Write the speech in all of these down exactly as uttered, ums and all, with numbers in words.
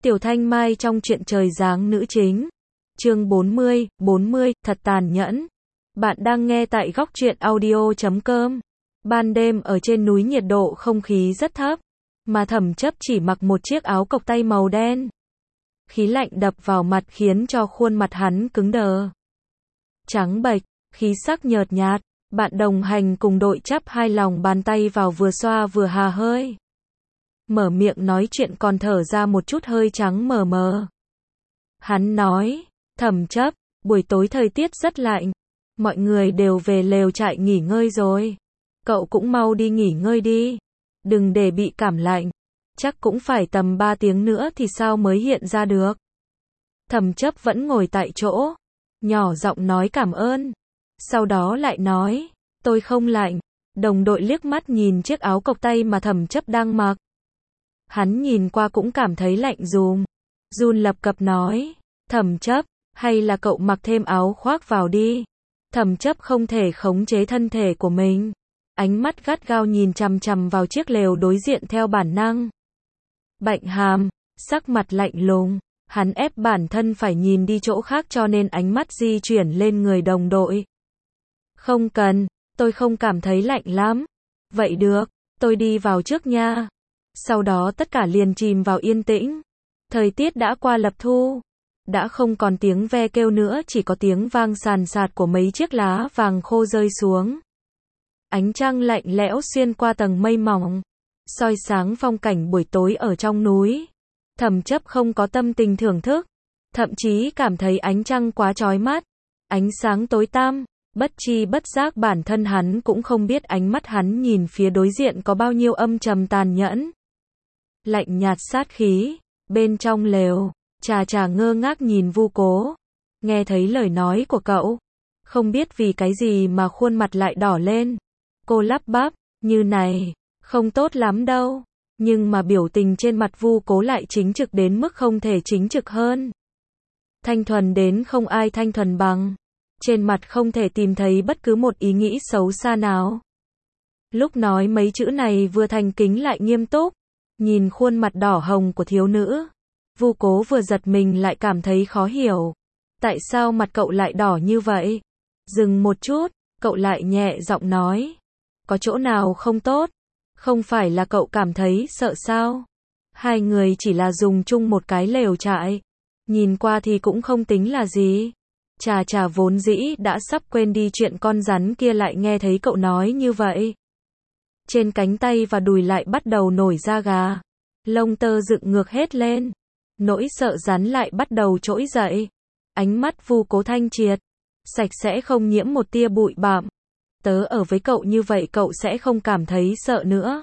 Tiểu Thanh Mai trong truyện Trời Giáng nữ chính. Chương bốn mươi, bốn mươi, thật tàn nhẫn. Bạn đang nghe tại góc truyện audio chấm com. Ban đêm ở trên núi nhiệt độ không khí rất thấp, mà Thẩm Chấp chỉ mặc một chiếc áo cộc tay màu đen. Khí lạnh đập vào mặt khiến cho khuôn mặt hắn cứng đờ. Trắng bệch, khí sắc nhợt nhạt, bạn đồng hành cùng đội chắp hai lòng bàn tay vào vừa xoa vừa hà hơi. Mở miệng nói chuyện còn thở ra một chút hơi trắng mờ mờ. Hắn nói, Thẩm Chấp, buổi tối thời tiết rất lạnh, mọi người đều về lều trại nghỉ ngơi rồi. Cậu cũng mau đi nghỉ ngơi đi, đừng để bị cảm lạnh, chắc cũng phải tầm ba tiếng nữa thì sao mới hiện ra được. Thẩm Chấp vẫn ngồi tại chỗ, nhỏ giọng nói cảm ơn, sau đó lại nói, tôi không lạnh. Đồng đội liếc mắt nhìn chiếc áo cộc tay mà Thẩm Chấp đang mặc. Hắn nhìn qua cũng cảm thấy lạnh rùm. Run lập cập nói, Thẩm Chấp, hay là cậu mặc thêm áo khoác vào đi. Thẩm Chấp không thể khống chế thân thể của mình. Ánh mắt gắt gao nhìn chằm chằm vào chiếc lều đối diện theo bản năng. Bạnh hàm, sắc mặt lạnh lùng, hắn ép bản thân phải nhìn đi chỗ khác cho nên ánh mắt di chuyển lên người đồng đội. Không cần, tôi không cảm thấy lạnh lắm. Vậy được, tôi đi vào trước nha. Sau đó tất cả liền chìm vào yên tĩnh. Thời tiết đã qua lập thu. Đã không còn tiếng ve kêu nữa, chỉ có tiếng vang sàn sạt của mấy chiếc lá vàng khô rơi xuống. Ánh trăng lạnh lẽo xuyên qua tầng mây mỏng, soi sáng phong cảnh buổi tối ở trong núi. Thẩm Chấp không có tâm tình thưởng thức, thậm chí cảm thấy ánh trăng quá chói mắt. Ánh sáng tối tăm, bất chi bất giác bản thân hắn cũng không biết ánh mắt hắn nhìn phía đối diện có bao nhiêu âm trầm tàn nhẫn. Lạnh nhạt sát khí, bên trong lều, Trà Trà ngơ ngác nhìn Vu Cố. Nghe thấy lời nói của cậu, không biết vì cái gì mà khuôn mặt lại đỏ lên. Cô lắp bắp, như này, không tốt lắm đâu. Nhưng mà biểu tình trên mặt Vu Cố lại chính trực đến mức không thể chính trực hơn. Thanh thuần đến không ai thanh thuần bằng. Trên mặt không thể tìm thấy bất cứ một ý nghĩ xấu xa nào. Lúc nói mấy chữ này vừa thành kính lại nghiêm túc. Nhìn khuôn mặt đỏ hồng của thiếu nữ, Vu Cố vừa giật mình lại cảm thấy khó hiểu. Tại sao mặt cậu lại đỏ như vậy? Dừng một chút, cậu lại nhẹ giọng nói. Có chỗ nào không tốt? Không phải là cậu cảm thấy sợ sao? Hai người chỉ là dùng chung một cái lều trại. Nhìn qua thì cũng không tính là gì. Trà Trà vốn dĩ đã sắp quên đi chuyện con rắn kia lại nghe thấy cậu nói như vậy. Trên cánh tay và đùi lại bắt đầu nổi da gà. Lông tơ dựng ngược hết lên. Nỗi sợ rắn lại bắt đầu trỗi dậy. Ánh mắt Vu Cố thanh triệt, sạch sẽ không nhiễm một tia bụi bặm. Tớ ở với cậu như vậy cậu sẽ không cảm thấy sợ nữa.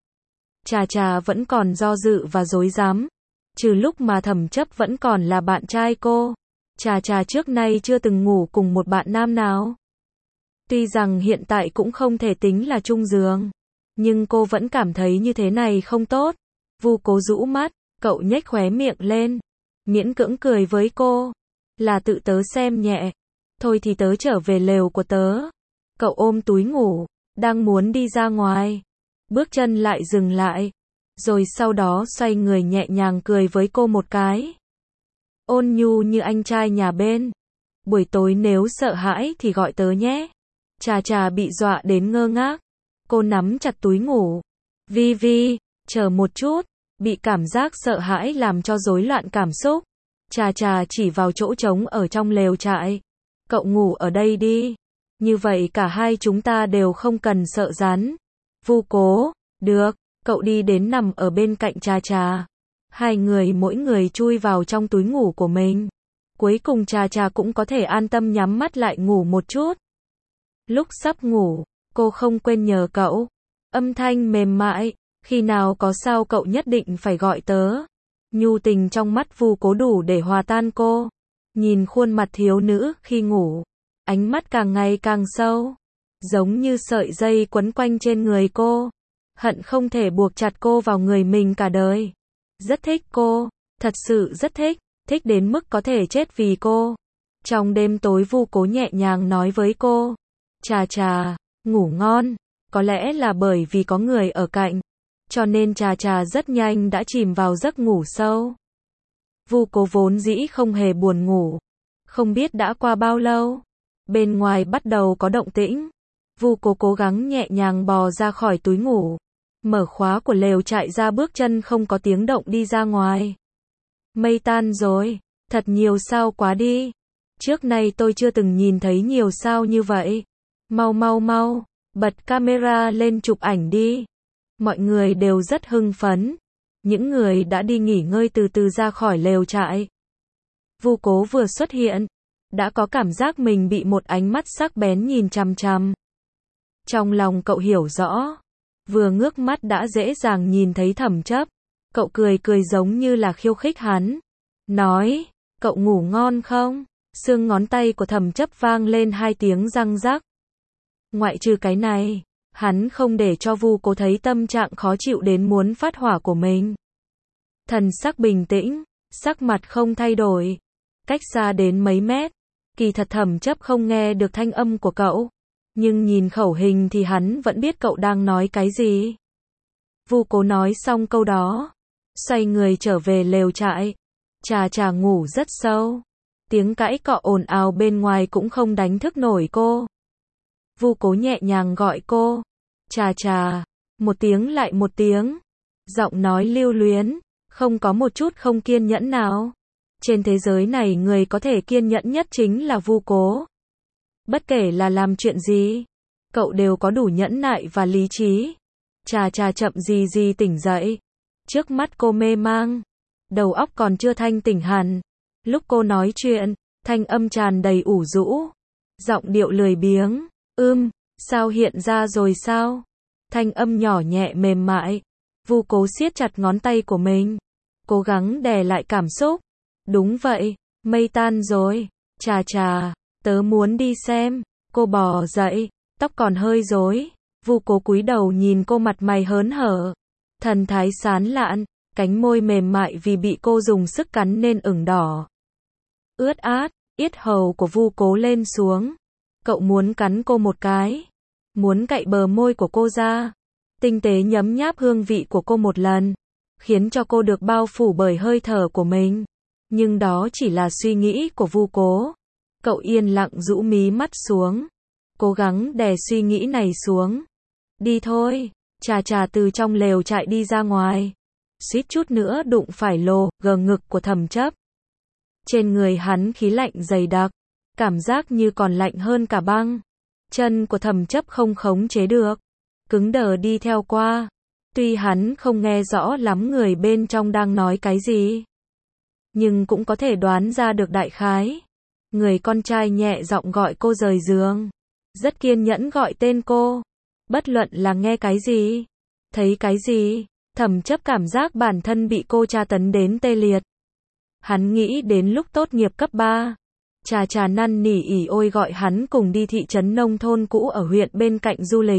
Trà Trà vẫn còn do dự và rối rắm. Trừ lúc mà Thẩm Chấp vẫn còn là bạn trai cô, Trà Trà trước nay chưa từng ngủ cùng một bạn nam nào. Tuy rằng hiện tại cũng không thể tính là chung giường, nhưng cô vẫn cảm thấy như thế này không tốt. Vu Cố rũ mắt, cậu nhếch khóe miệng lên, miễn cưỡng cười với cô. Là tự tớ xem nhẹ. Thôi thì tớ trở về lều của tớ. Cậu ôm túi ngủ, đang muốn đi ra ngoài. Bước chân lại dừng lại. Rồi sau đó xoay người nhẹ nhàng cười với cô một cái. Ôn nhu như anh trai nhà bên. Buổi tối nếu sợ hãi thì gọi tớ nhé. Trà Trà bị dọa đến ngơ ngác. Cô nắm chặt túi ngủ. Vi Vi, chờ một chút. Bị cảm giác sợ hãi làm cho rối loạn cảm xúc. Trà Trà chỉ vào chỗ trống ở trong lều trại. Cậu ngủ ở đây đi. Như vậy cả hai chúng ta đều không cần sợ rắn. Vu Cố, được, cậu đi đến nằm ở bên cạnh Trà Trà. Hai người mỗi người chui vào trong túi ngủ của mình. Cuối cùng Trà Trà cũng có thể an tâm nhắm mắt lại ngủ một chút. Lúc sắp ngủ, cô không quên nhờ cậu. Âm thanh mềm mại, khi nào có sao cậu nhất định phải gọi tớ. Nhu tình trong mắt Vu Cố đủ để hòa tan cô. Nhìn khuôn mặt thiếu nữ khi ngủ, ánh mắt càng ngày càng sâu, giống như sợi dây quấn quanh trên người cô. Hận không thể buộc chặt cô vào người mình cả đời. Rất thích cô, thật sự rất thích, thích đến mức có thể chết vì cô. Trong đêm tối Vu Cố nhẹ nhàng nói với cô, Trà Trà, ngủ ngon. Có lẽ là bởi vì có người ở cạnh, cho nên Trà Trà rất nhanh đã chìm vào giấc ngủ sâu. Vu Cố vốn dĩ không hề buồn ngủ. Không biết đã qua bao lâu. Bên ngoài bắt đầu có động tĩnh. Vu Cố cố gắng nhẹ nhàng bò ra khỏi túi ngủ. Mở khóa của lều trại ra, bước chân không có tiếng động đi ra ngoài. Mây tan rồi. Thật nhiều sao quá đi. Trước nay tôi chưa từng nhìn thấy nhiều sao như vậy. Mau mau mau, bật camera lên chụp ảnh đi. Mọi người đều rất hưng phấn. Những người đã đi nghỉ ngơi từ từ ra khỏi lều trại. Vu Cố vừa xuất hiện, đã có cảm giác mình bị một ánh mắt sắc bén nhìn chằm chằm. Trong lòng cậu hiểu rõ, vừa ngước mắt đã dễ dàng nhìn thấy Thẩm Chấp. Cậu cười cười giống như là khiêu khích hắn. Nói, cậu ngủ ngon không? Xương ngón tay của Thẩm Chấp vang lên hai tiếng răng rắc. Ngoại trừ cái này, hắn không để cho Vu Cố thấy tâm trạng khó chịu đến muốn phát hỏa của mình. Thần sắc bình tĩnh, sắc mặt không thay đổi. Cách xa đến mấy mét, kỳ thật Thẩm Chấp không nghe được thanh âm của cậu. Nhưng nhìn khẩu hình thì hắn vẫn biết cậu đang nói cái gì. Vu Cố nói xong câu đó, xoay người trở về lều trại. Trà Trà ngủ rất sâu. Tiếng cãi cọ ồn ào bên ngoài cũng không đánh thức nổi cô. Vu Cố nhẹ nhàng gọi cô. Trà Trà. Một tiếng lại một tiếng. Giọng nói lưu luyến, không có một chút không kiên nhẫn nào. Trên thế giới này người có thể kiên nhẫn nhất chính là Vu Cố. Bất kể là làm chuyện gì, cậu đều có đủ nhẫn nại và lý trí. Trà Trà chậm gì gì tỉnh dậy. Trước mắt cô mê mang, đầu óc còn chưa thanh tỉnh hẳn. Lúc cô nói chuyện, thanh âm tràn đầy ủ rũ, giọng điệu lười biếng. Ưm, sao hiện ra rồi sao? Thanh âm nhỏ nhẹ mềm mại. Vu Cố siết chặt ngón tay của mình, cố gắng đè lại cảm xúc. Đúng vậy, mây tan rồi. Trà Trà, tớ muốn đi xem. Cô bò dậy, tóc còn hơi rối. Vu Cố cúi đầu nhìn cô, mặt mày hớn hở, thần thái sán lạn, cánh môi mềm mại vì bị cô dùng sức cắn nên ửng đỏ. Ướt át, yết hầu của Vu Cố lên xuống. Cậu muốn cắn cô một cái, muốn cạy bờ môi của cô ra, tinh tế nhấm nháp hương vị của cô một lần, khiến cho cô được bao phủ bởi hơi thở của mình. Nhưng đó chỉ là suy nghĩ của Vu Cố. Cậu yên lặng rũ mí mắt xuống, cố gắng đè suy nghĩ này xuống. Đi thôi. Trà Trà từ trong lều trại đi ra ngoài, suýt chút nữa đụng phải lồ gờ ngực của Thẩm Chấp. Trên người hắn khí lạnh dày đặc, cảm giác như còn lạnh hơn cả băng. Chân của Thẩm Chấp không khống chế được, cứng đờ đi theo qua. Tuy hắn không nghe rõ lắm người bên trong đang nói cái gì, nhưng cũng có thể đoán ra được đại khái. Người con trai nhẹ giọng gọi cô rời giường, rất kiên nhẫn gọi tên cô. Bất luận là nghe cái gì, thấy cái gì, Thẩm Chấp cảm giác bản thân bị cô tra tấn đến tê liệt. Hắn nghĩ đến lúc tốt nghiệp cấp ba, Trà Trà năn nỉ ỉ ôi gọi hắn cùng đi thị trấn nông thôn cũ ở huyện bên cạnh du lịch.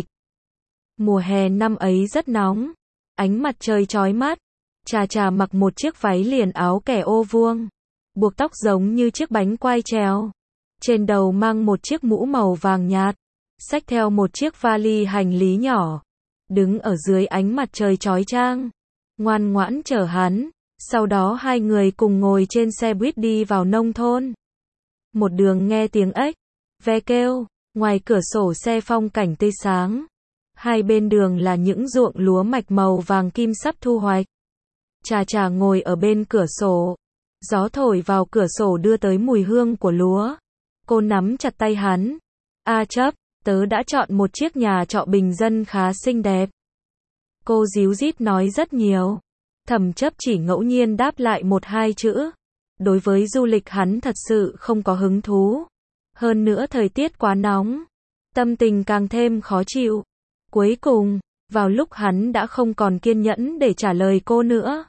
Mùa hè năm ấy rất nóng, ánh mặt trời chói mắt. Trà Trà mặc một chiếc váy liền áo kẻ ô vuông, buộc tóc giống như chiếc bánh quai treo. Trên đầu mang một chiếc mũ màu vàng nhạt, xách theo một chiếc vali hành lý nhỏ, đứng ở dưới ánh mặt trời chói chang, ngoan ngoãn chờ hắn. Sau đó hai người cùng ngồi trên xe buýt đi vào nông thôn. Một đường nghe tiếng ếch ve kêu, ngoài cửa sổ xe phong cảnh tươi sáng. Hai bên đường là những ruộng lúa mạch màu vàng kim sắp thu hoạch. Trà Trà ngồi ở bên cửa sổ, gió thổi vào cửa sổ đưa tới mùi hương của lúa. Cô nắm chặt tay hắn. A Chấp, tớ đã chọn một chiếc nhà trọ bình dân khá xinh đẹp. Cô díu dít nói rất nhiều. Thẩm Chấp chỉ ngẫu nhiên đáp lại một hai chữ. Đối với du lịch hắn thật sự không có hứng thú. Hơn nữa thời tiết quá nóng, tâm tình càng thêm khó chịu. Cuối cùng, vào lúc hắn đã không còn kiên nhẫn để trả lời cô nữa,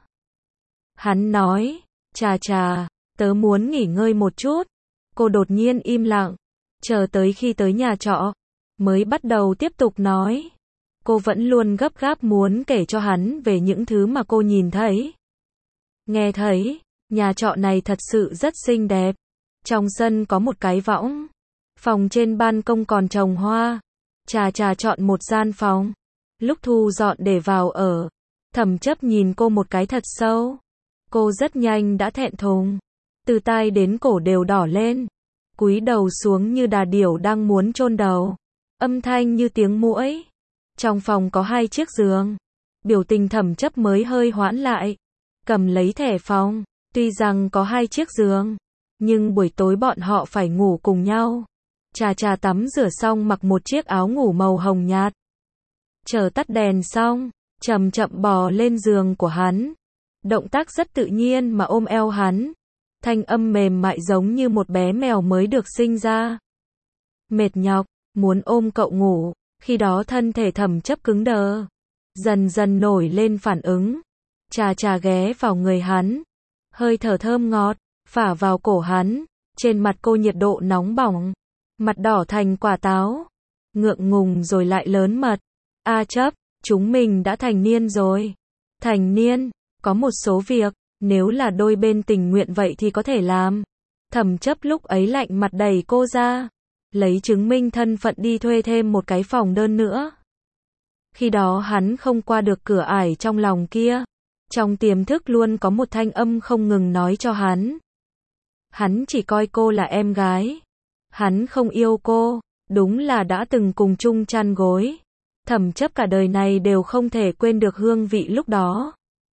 hắn nói, Trà Trà, tớ muốn nghỉ ngơi một chút. Cô đột nhiên im lặng, chờ tới khi tới nhà trọ, mới bắt đầu tiếp tục nói. Cô vẫn luôn gấp gáp muốn kể cho hắn về những thứ mà cô nhìn thấy, nghe thấy. Nhà trọ này thật sự rất xinh đẹp. Trong sân có một cái võng, phòng trên ban công còn trồng hoa. Trà Trà chọn một gian phòng, lúc thu dọn để vào ở. Thẩm Chấp nhìn cô một cái thật sâu, Cô rất nhanh đã thẹn thùng. Từ tai đến cổ đều đỏ lên. Cúi đầu xuống như đà điểu đang muốn chôn đầu. Âm thanh như tiếng muỗi. Trong phòng có hai chiếc giường. Biểu tình Thẩm Chấp mới hơi hoãn lại. Cầm lấy thẻ phòng. Tuy rằng có hai chiếc giường, nhưng buổi tối bọn họ phải ngủ cùng nhau. Trà Trà tắm rửa xong mặc một chiếc áo ngủ màu hồng nhạt. Chờ tắt đèn xong, chậm chậm bò lên giường của hắn. Động tác rất tự nhiên mà ôm eo hắn. Thanh âm mềm mại giống như một bé mèo mới được sinh ra. Mệt nhọc, muốn ôm cậu ngủ, khi đó thân thể Thẩm Chấp cứng đờ. Dần dần nổi lên phản ứng. Trà Trà ghé vào người hắn. Hơi thở thơm ngọt, phả vào cổ hắn. Trên mặt cô nhiệt độ nóng bỏng. Mặt đỏ thành quả táo. Ngượng ngùng rồi lại lớn mật. A Chấp, chúng mình đã thành niên rồi. Thành niên, có một số việc, nếu là đôi bên tình nguyện vậy thì có thể làm. Thẩm Chấp lúc ấy lạnh mặt đẩy cô ra. Lấy chứng minh thân phận đi thuê thêm một cái phòng đơn nữa. Khi đó hắn không qua được cửa ải trong lòng kia. Trong tiềm thức luôn có một thanh âm không ngừng nói cho hắn. Hắn chỉ coi cô là em gái. Hắn không yêu cô, đúng là đã từng cùng chung chăn gối. Thẩm Chấp cả đời này đều không thể quên được hương vị lúc đó.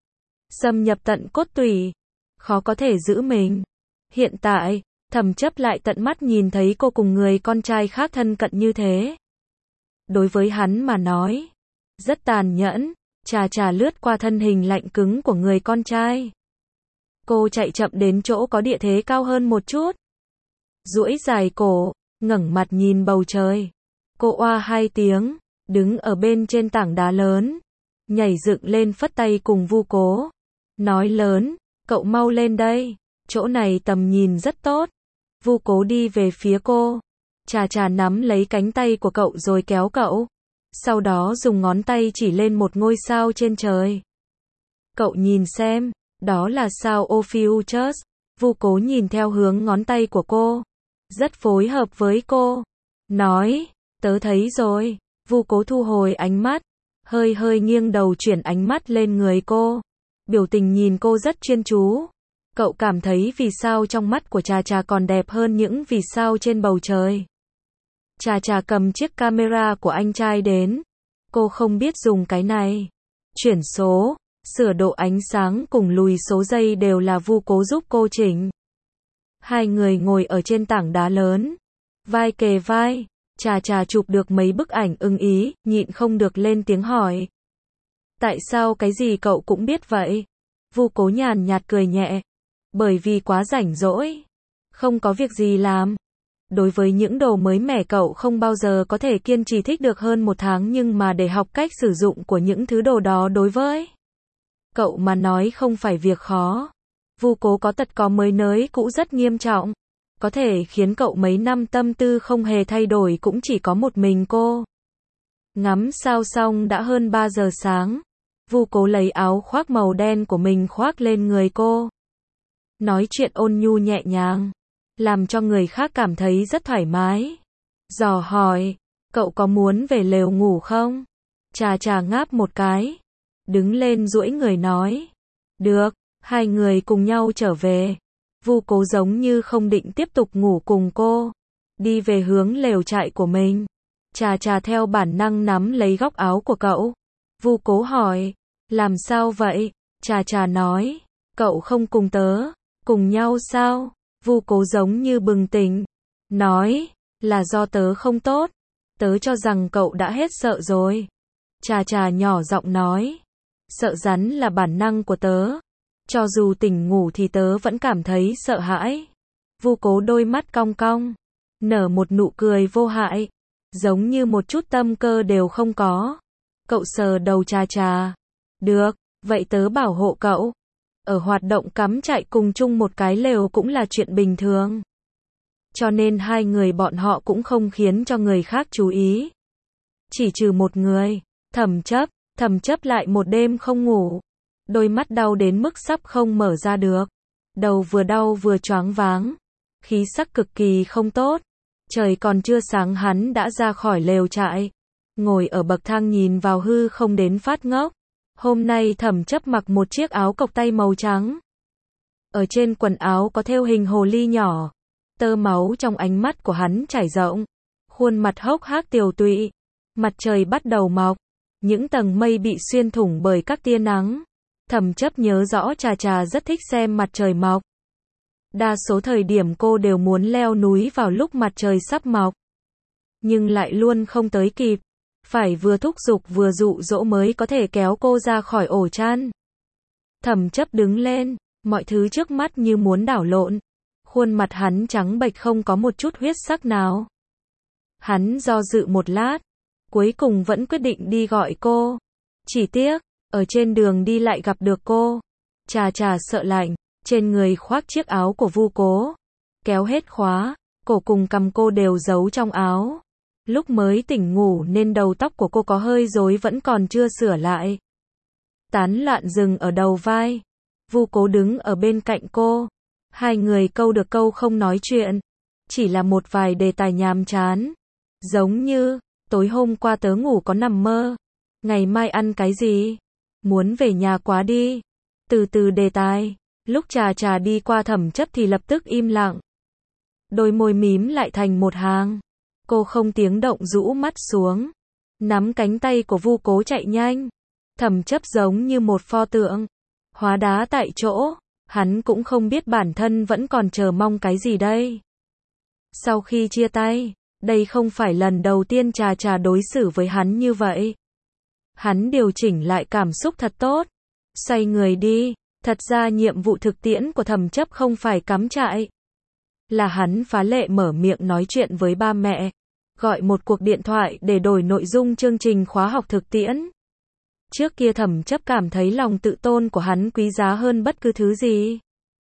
Xâm nhập tận cốt tủy, khó có thể giữ mình. Hiện tại, Thẩm Chấp lại tận mắt nhìn thấy cô cùng người con trai khác thân cận như thế. Đối với hắn mà nói, rất tàn nhẫn. Trà Trà lướt qua thân hình lạnh cứng của người con trai. Cô chạy chậm đến chỗ có địa thế cao hơn một chút. Duỗi dài cổ, ngẩng mặt nhìn bầu trời. Cô oa hai tiếng, đứng ở bên trên tảng đá lớn. Nhảy dựng lên phất tay cùng Vu Cố. Nói lớn, cậu mau lên đây. Chỗ này tầm nhìn rất tốt. Vu Cố đi về phía cô. Trà Trà nắm lấy cánh tay của cậu rồi kéo cậu. Sau đó dùng ngón tay chỉ lên một ngôi sao trên trời. Cậu nhìn xem, đó là sao Ophiuchus. Vu Cố nhìn theo hướng ngón tay của cô. Rất phối hợp với cô. Nói, tớ thấy rồi. Vu Cố thu hồi ánh mắt. Hơi hơi nghiêng đầu chuyển ánh mắt lên người cô. Biểu tình nhìn cô rất chuyên chú. Cậu cảm thấy vì sao trong mắt của Trà Trà còn đẹp hơn những vì sao trên bầu trời. Trà Trà cầm chiếc camera của anh trai đến. Cô không biết dùng cái này. Chuyển số, sửa độ ánh sáng cùng lùi số giây đều là Vu Cố giúp cô chỉnh. Hai người ngồi ở trên tảng đá lớn. Vai kề vai. Trà Trà chụp được mấy bức ảnh ưng ý, nhịn không được lên tiếng hỏi. Tại sao cái gì cậu cũng biết vậy? Vu Cố nhàn nhạt cười nhẹ. Bởi vì quá rảnh rỗi. Không có việc gì làm. Đối với những đồ mới mẻ cậu không bao giờ có thể kiên trì thích được hơn một tháng, nhưng mà để học cách sử dụng của những thứ đồ đó đối với cậu mà nói không phải việc khó. Vu Cố có tật có mới nới cũ rất nghiêm trọng. Có thể khiến cậu mấy năm tâm tư không hề thay đổi cũng chỉ có một mình cô. Ngắm sao xong đã hơn ba giờ sáng. Vu Cố lấy áo khoác màu đen của mình khoác lên người cô. Nói chuyện ôn nhu nhẹ nhàng. Làm cho người khác cảm thấy rất thoải mái. Dò hỏi, cậu có muốn về lều ngủ không? Trà Trà ngáp một cái. Đứng lên duỗi người nói. Được, hai người cùng nhau trở về. Vu Cố giống như không định tiếp tục ngủ cùng cô. Đi về hướng lều trại của mình. Trà Trà theo bản năng nắm lấy góc áo của cậu. Vu Cố hỏi, làm sao vậy? Trà Trà nói, cậu không cùng tớ, cùng nhau sao? Vu Cố giống như bừng tỉnh. Nói, là do tớ không tốt. Tớ cho rằng cậu đã hết sợ rồi. Trà Trà nhỏ giọng nói. Sợ rắn là bản năng của tớ. Cho dù tỉnh ngủ thì tớ vẫn cảm thấy sợ hãi. Vu Cố đôi mắt cong cong. Nở một nụ cười vô hại. Giống như một chút tâm cơ đều không có. Cậu sờ đầu Trà Trà. Được, vậy tớ bảo hộ cậu. Ở hoạt động cắm trại cùng chung một cái lều cũng là chuyện bình thường. Cho nên hai người bọn họ cũng không khiến cho người khác chú ý. Chỉ trừ một người, Thẩm Chấp. Thẩm Chấp lại một đêm không ngủ. Đôi mắt đau đến mức sắp không mở ra được. Đầu vừa đau vừa choáng váng. Khí sắc cực kỳ không tốt. Trời còn chưa sáng hắn đã ra khỏi lều trại. Ngồi ở bậc thang nhìn vào hư không đến phát ngốc. Hôm nay Thẩm Chấp mặc một chiếc áo cộc tay màu trắng. Ở trên quần áo có thêu hình hồ ly nhỏ. Tơ máu trong ánh mắt của hắn trải rộng. Khuôn mặt hốc hác tiều tụy. Mặt trời bắt đầu mọc. Những tầng mây bị xuyên thủng bởi các tia nắng. Thẩm Chấp nhớ rõ Trà Trà rất thích xem mặt trời mọc. Đa số thời điểm cô đều muốn leo núi vào lúc mặt trời sắp mọc. Nhưng lại luôn không tới kịp. Phải vừa thúc giục vừa dụ dỗ mới có thể kéo cô ra khỏi ổ chăn. Thẩm Chấp đứng lên, mọi thứ trước mắt như muốn đảo lộn. Khuôn mặt hắn trắng bệch không có một chút huyết sắc nào. Hắn do dự một lát, cuối cùng vẫn quyết định đi gọi cô. Chỉ tiếc, ở trên đường đi lại gặp được cô. Trà Trà sợ lạnh, trên người khoác chiếc áo của Vu Cố. Kéo hết khóa, cổ cùng cằm cô đều giấu trong áo. Lúc mới tỉnh ngủ nên đầu tóc của cô có hơi rối vẫn còn chưa sửa lại. Tán loạn dừng ở đầu vai. Vu Cố đứng ở bên cạnh cô. Hai người câu được câu không nói chuyện. Chỉ là một vài đề tài nhàm chán. Giống như, tối hôm qua tớ ngủ có nằm mơ. Ngày mai ăn cái gì? Muốn về nhà quá đi. Từ từ đề tài. Lúc Trà Trà đi qua Thẩm Chấp thì lập tức im lặng. Đôi môi mím lại thành một hàng. Cô không tiếng động rũ mắt xuống. Nắm cánh tay của Vu Cố chạy nhanh. Thẩm Chấp giống như một pho tượng. Hóa đá tại chỗ. Hắn cũng không biết bản thân vẫn còn chờ mong cái gì đây. Sau khi chia tay, đây không phải lần đầu tiên Trà Trà đối xử với hắn như vậy. Hắn điều chỉnh lại cảm xúc thật tốt. Xoay người đi. Thật ra nhiệm vụ thực tiễn của Thẩm Chấp không phải cắm trại. Là hắn phá lệ mở miệng nói chuyện với ba mẹ. Gọi một cuộc điện thoại để đổi nội dung chương trình khóa học thực tiễn. Trước kia Thẩm Chấp cảm thấy lòng tự tôn của hắn quý giá hơn bất cứ thứ gì.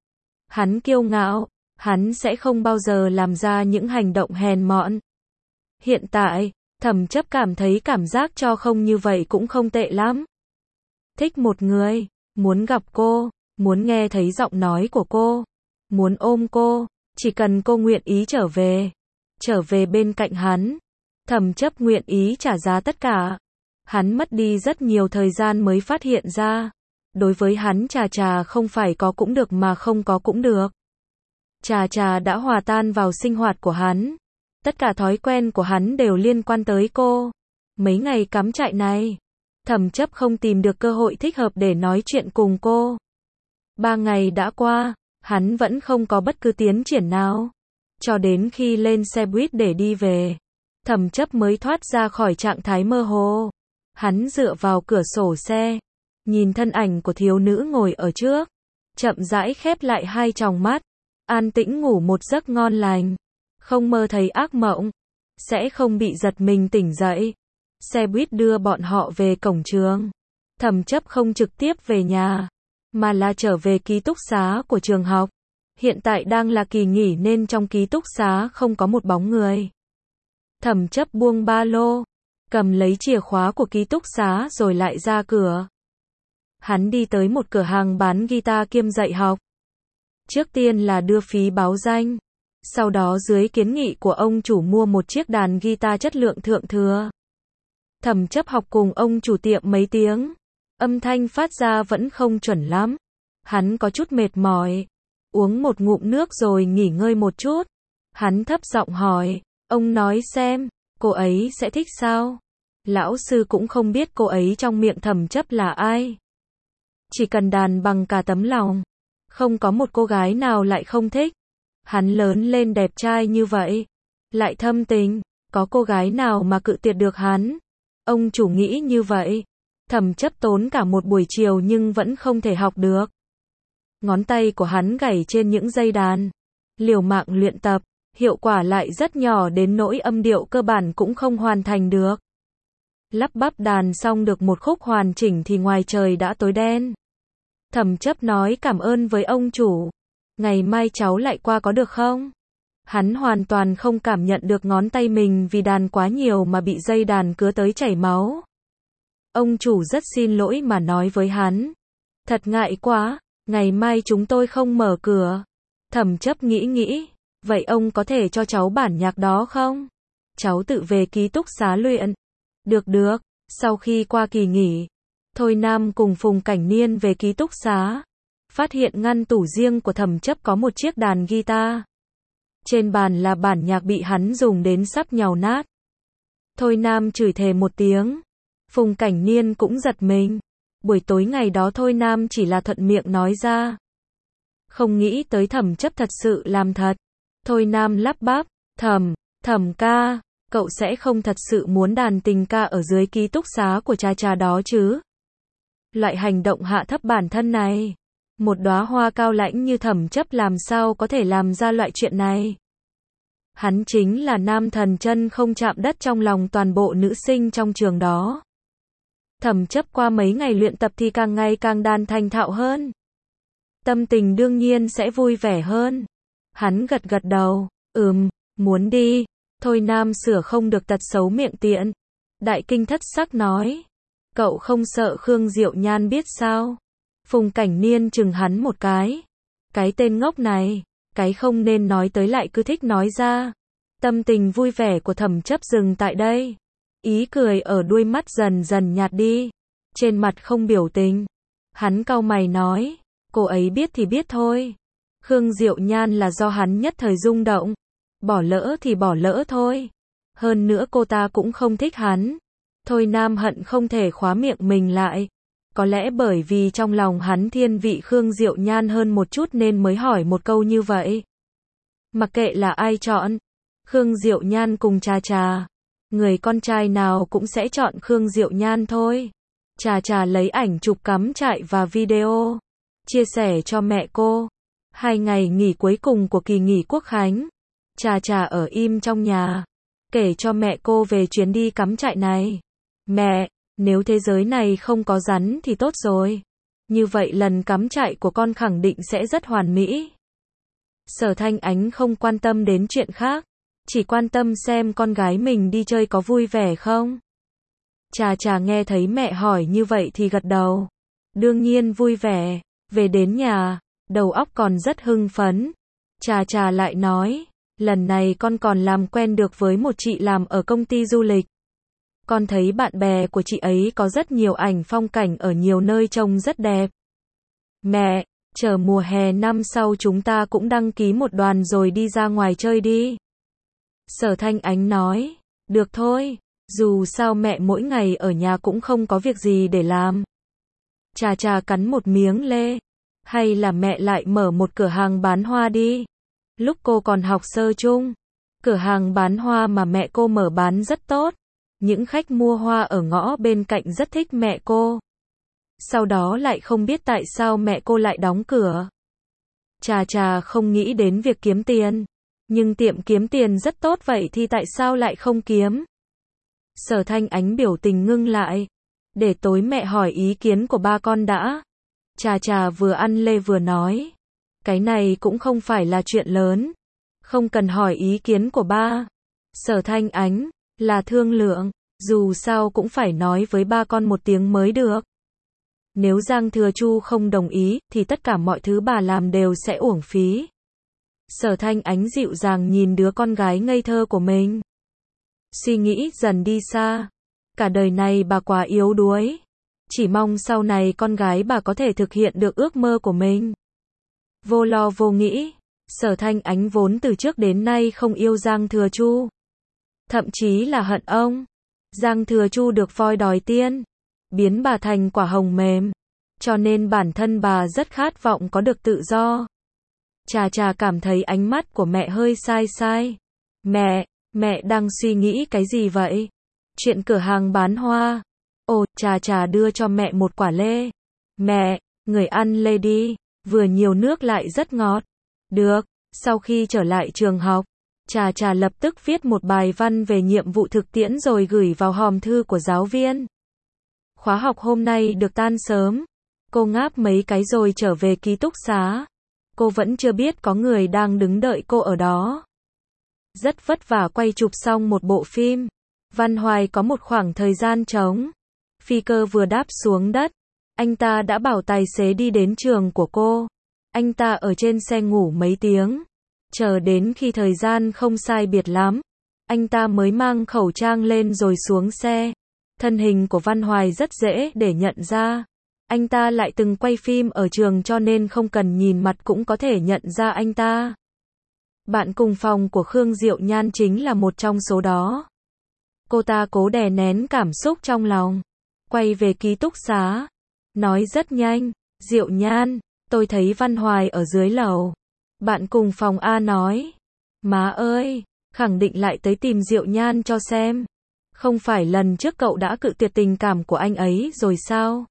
Hắn kiêu ngạo, hắn sẽ không bao giờ làm ra những hành động hèn mọn. Hiện tại, Thẩm Chấp cảm thấy cảm giác cho không như vậy cũng không tệ lắm. Thích một người, muốn gặp cô, muốn nghe thấy giọng nói của cô, muốn ôm cô, chỉ cần cô nguyện ý trở về, trở về bên cạnh hắn. Thẩm Chấp nguyện ý trả giá tất cả. Hắn mất đi rất nhiều thời gian mới phát hiện ra. Đối với hắn Trà Trà không phải có cũng được mà không có cũng được. Trà Trà đã hòa tan vào sinh hoạt của hắn. Tất cả thói quen của hắn đều liên quan tới cô. Mấy ngày cắm trại này, Thẩm Chấp không tìm được cơ hội thích hợp để nói chuyện cùng cô. Ba ngày đã qua, hắn vẫn không có bất cứ tiến triển nào. Cho đến khi lên xe buýt để đi về, Thẩm Chấp mới thoát ra khỏi trạng thái mơ hồ. Hắn dựa vào cửa sổ xe, nhìn thân ảnh của thiếu nữ ngồi ở trước, chậm rãi khép lại hai tròng mắt, an tĩnh ngủ một giấc ngon lành, không mơ thấy ác mộng, sẽ không bị giật mình tỉnh dậy. Xe buýt đưa bọn họ về cổng trường. Thẩm Chấp không trực tiếp về nhà, mà là trở về ký túc xá của trường học. Hiện tại đang là kỳ nghỉ nên trong ký túc xá không có một bóng người. Thẩm Chấp buông ba lô, cầm lấy chìa khóa của ký túc xá rồi lại ra cửa. Hắn đi tới một cửa hàng bán guitar kiêm dạy học. Trước tiên là đưa phí báo danh. Sau đó dưới kiến nghị của ông chủ mua một chiếc đàn guitar chất lượng thượng thừa. Thẩm Chấp học cùng ông chủ tiệm mấy tiếng. Âm thanh phát ra vẫn không chuẩn lắm. Hắn có chút mệt mỏi. Uống một ngụm nước rồi nghỉ ngơi một chút. Hắn thấp giọng hỏi. Ông nói xem, cô ấy sẽ thích sao? Lão sư cũng không biết cô ấy trong miệng Thẩm Chấp là ai. Chỉ cần đàn bằng cả tấm lòng. Không có một cô gái nào lại không thích. Hắn lớn lên đẹp trai như vậy. Lại thâm tình. Có cô gái nào mà cự tuyệt được hắn? Ông chủ nghĩ như vậy. Thẩm Chấp tốn cả một buổi chiều nhưng vẫn không thể học được. Ngón tay của hắn gảy trên những dây đàn. Liều mạng luyện tập. Hiệu quả lại rất nhỏ đến nỗi âm điệu cơ bản cũng không hoàn thành được. Lắp bắp đàn xong được một khúc hoàn chỉnh thì ngoài trời đã tối đen. Thẩm Chấp nói cảm ơn với ông chủ. Ngày mai cháu lại qua có được không? Hắn hoàn toàn không cảm nhận được ngón tay mình vì đàn quá nhiều mà bị dây đàn cứa tới chảy máu. Ông chủ rất xin lỗi mà nói với hắn. Thật ngại quá, ngày mai chúng tôi không mở cửa. Thẩm Chấp nghĩ nghĩ. Vậy ông có thể cho cháu bản nhạc đó không? Cháu tự về ký túc xá luyện. Được được, sau khi qua kỳ nghỉ, Thôi Nam cùng Phùng Cảnh Niên về ký túc xá. phát hiện ngăn tủ riêng của Thẩm Chấp có một chiếc đàn guitar. Trên bàn là bản nhạc bị hắn dùng đến sắp nhàu nát. Thôi Nam chửi thề một tiếng. Phùng Cảnh Niên cũng giật mình. Buổi tối ngày đó Thôi Nam chỉ là thuận miệng nói ra. Không nghĩ tới Thẩm Chấp thật sự làm thật. Thôi Nam lắp bắp, Thẩm, Thẩm ca, cậu sẽ không thật sự muốn đàn tình ca ở dưới ký túc xá của cha cha đó chứ? Loại hành động hạ thấp bản thân này, một đóa hoa cao lãnh như Thẩm Chấp làm sao có thể làm ra loại chuyện này? Hắn chính là nam thần chân không chạm đất trong lòng toàn bộ nữ sinh trong trường đó. Thẩm Chấp qua mấy ngày luyện tập thì càng ngày càng đàn thành thạo hơn. Tâm tình đương nhiên sẽ vui vẻ hơn. Hắn gật gật đầu, ừm, muốn đi. Thôi Nam sửa không được tật xấu miệng tiện. Đại kinh thất sắc nói. Cậu không sợ Khương Diệu Nhan biết sao? Phùng Cảnh Niên chừng hắn một cái. Cái tên ngốc này, cái không nên nói tới lại cứ thích nói ra. Tâm tình vui vẻ của Thẩm Chấp dừng tại đây. Ý cười ở đuôi mắt dần dần nhạt đi. Trên mặt không biểu tình. Hắn cau mày nói. Cô ấy biết thì biết thôi. Khương Diệu Nhan là do hắn nhất thời rung động. Bỏ lỡ thì bỏ lỡ thôi. Hơn nữa cô ta cũng không thích hắn. Thôi Nam hận không thể khóa miệng mình lại. Có lẽ bởi vì trong lòng hắn thiên vị Khương Diệu Nhan hơn một chút nên mới hỏi một câu như vậy. Mặc kệ là ai chọn, Khương Diệu Nhan cùng Trà Trà, người con trai nào cũng sẽ chọn Khương Diệu Nhan thôi. Trà Trà lấy ảnh chụp cắm trại và video, chia sẻ cho mẹ cô. Hai ngày nghỉ cuối cùng của kỳ nghỉ Quốc khánh, Trà Trà ở im trong nhà, kể cho mẹ cô về chuyến đi cắm trại này. Mẹ, nếu thế giới này không có rắn thì tốt rồi. Như vậy lần cắm trại của con khẳng định sẽ rất hoàn mỹ. Sở Thanh Ánh không quan tâm đến chuyện khác, chỉ quan tâm xem con gái mình đi chơi có vui vẻ không. Trà Trà nghe thấy mẹ hỏi như vậy thì gật đầu. Đương nhiên vui vẻ. Về đến nhà, đầu óc còn rất hưng phấn. Trà Trà lại nói, lần này con còn làm quen được với một chị làm ở công ty du lịch. Con thấy bạn bè của chị ấy có rất nhiều ảnh phong cảnh ở nhiều nơi trông rất đẹp. Mẹ, chờ mùa hè năm sau chúng ta cũng đăng ký một đoàn rồi đi ra ngoài chơi đi. Sở Thanh Ánh nói, được thôi, dù sao mẹ mỗi ngày ở nhà cũng không có việc gì để làm. Trà Trà cắn một miếng lê, hay là mẹ lại mở một cửa hàng bán hoa đi. Lúc cô còn học sơ chung, cửa hàng bán hoa mà mẹ cô mở bán rất tốt. Những khách mua hoa ở ngõ bên cạnh rất thích mẹ cô. Sau đó lại không biết tại sao mẹ cô lại đóng cửa. Trà Trà không nghĩ đến việc kiếm tiền. Nhưng tiệm kiếm tiền rất tốt vậy thì tại sao lại không kiếm? Sở Thanh Ánh biểu tình ngưng lại. Để tối mẹ hỏi ý kiến của ba con đã. Trà Trà vừa ăn lê vừa nói. Cái này cũng không phải là chuyện lớn. Không cần hỏi ý kiến của ba. Sở Thanh Ánh, là thương lượng. Dù sao cũng phải nói với ba con một tiếng mới được. Nếu Giang Thừa Chu không đồng ý, thì tất cả mọi thứ bà làm đều sẽ uổng phí. Sở Thanh Ánh dịu dàng nhìn đứa con gái ngây thơ của mình. Suy nghĩ dần đi xa. Cả đời này bà quá yếu đuối. Chỉ mong sau này con gái bà có thể thực hiện được ước mơ của mình. Vô lo vô nghĩ. Sở Thanh Ánh vốn từ trước đến nay không yêu Giang Thừa Chu. Thậm chí là hận ông. Giang Thừa Chu được voi đòi tiên, biến bà thành quả hồng mềm. Cho nên bản thân bà rất khát vọng có được tự do. Trà Trà cảm thấy ánh mắt của mẹ hơi sai sai. Mẹ, mẹ đang suy nghĩ cái gì vậy? Chuyện cửa hàng bán hoa. Ồ, Trà Trà đưa cho mẹ một quả lê. Mẹ, người ăn lê đi, vừa nhiều nước lại rất ngọt. Được, sau khi trở lại trường học, Trà Trà lập tức viết một bài văn về nhiệm vụ thực tiễn rồi gửi vào hòm thư của giáo viên. Khóa học hôm nay được tan sớm. Cô ngáp mấy cái rồi trở về ký túc xá. Cô vẫn chưa biết có người đang đứng đợi cô ở đó. Rất vất vả quay chụp xong một bộ phim. Văn Hoài có một khoảng thời gian trống. Phi Cơ vừa đáp xuống đất, anh ta đã bảo tài xế đi đến trường của cô. Anh ta ở trên xe ngủ mấy tiếng. Chờ đến khi thời gian không sai biệt lắm, anh ta mới mang khẩu trang lên rồi xuống xe. Thân hình của Văn Hoài rất dễ để nhận ra. Anh ta lại từng quay phim ở trường cho nên không cần nhìn mặt cũng có thể nhận ra anh ta. Bạn cùng phòng của Khương Diệu Nhan chính là một trong số đó. Cô ta cố đè nén cảm xúc trong lòng. Quay về ký túc xá. Nói rất nhanh. Diệu Nhan, tôi thấy Văn Hoài ở dưới lầu. Bạn cùng phòng A nói. Má ơi, khẳng định lại tới tìm Diệu Nhan cho xem. Không phải lần trước cậu đã cự tuyệt tình cảm của anh ấy rồi sao?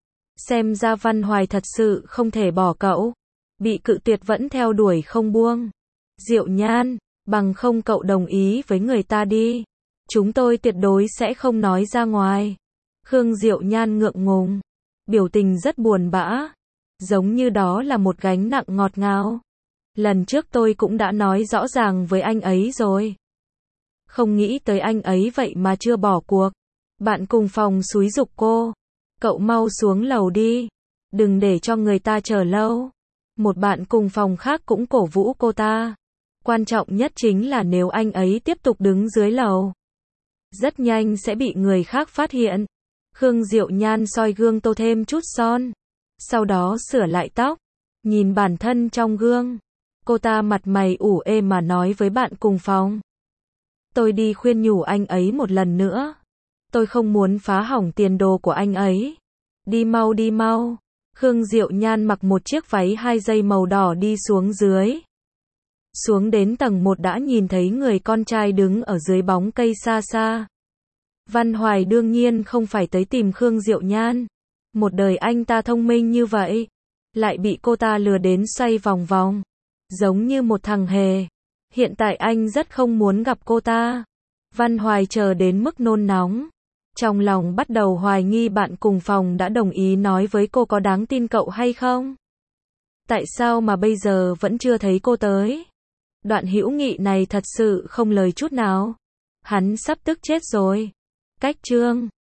Xem ra Văn Hoài thật sự không thể bỏ cậu. Bị cự tuyệt vẫn theo đuổi không buông. Diệu Nhan, bằng không cậu đồng ý với người ta đi. Chúng tôi tuyệt đối sẽ không nói ra ngoài. Khương Diệu Nhan ngượng ngùng. Biểu tình rất buồn bã. Giống như đó là một gánh nặng ngọt ngào. Lần trước tôi cũng đã nói rõ ràng với anh ấy rồi. Không nghĩ tới anh ấy vậy mà chưa bỏ cuộc. Bạn cùng phòng xúi giục cô. Cậu mau xuống lầu đi. Đừng để cho người ta chờ lâu. Một bạn cùng phòng khác cũng cổ vũ cô ta. Quan trọng nhất chính là nếu anh ấy tiếp tục đứng dưới lầu. Rất nhanh sẽ bị người khác phát hiện. Khương Diệu Nhan soi gương tô thêm chút son. Sau đó sửa lại tóc. Nhìn bản thân trong gương. Cô ta mặt mày ủ ê mà nói với bạn cùng phòng. Tôi đi khuyên nhủ anh ấy một lần nữa. Tôi không muốn phá hỏng tiền đồ của anh ấy. Đi mau đi mau. Khương Diệu Nhan mặc một chiếc váy hai dây màu đỏ đi xuống dưới. Xuống đến tầng một đã nhìn thấy người con trai đứng ở dưới bóng cây xa xa. Văn Hoài đương nhiên không phải tới tìm Khương Diệu Nhan. Một đời anh ta thông minh như vậy. Lại bị cô ta lừa đến xoay vòng vòng. Giống như một thằng hề. Hiện tại anh rất không muốn gặp cô ta. Văn Hoài chờ đến mức nôn nóng. Trong lòng bắt đầu hoài nghi bạn cùng phòng đã đồng ý nói với cô có đáng tin cậu hay không. Tại sao mà bây giờ vẫn chưa thấy cô tới? Đoạn hữu nghị này thật sự không lời chút nào. Hắn sắp tức chết rồi. Cách chương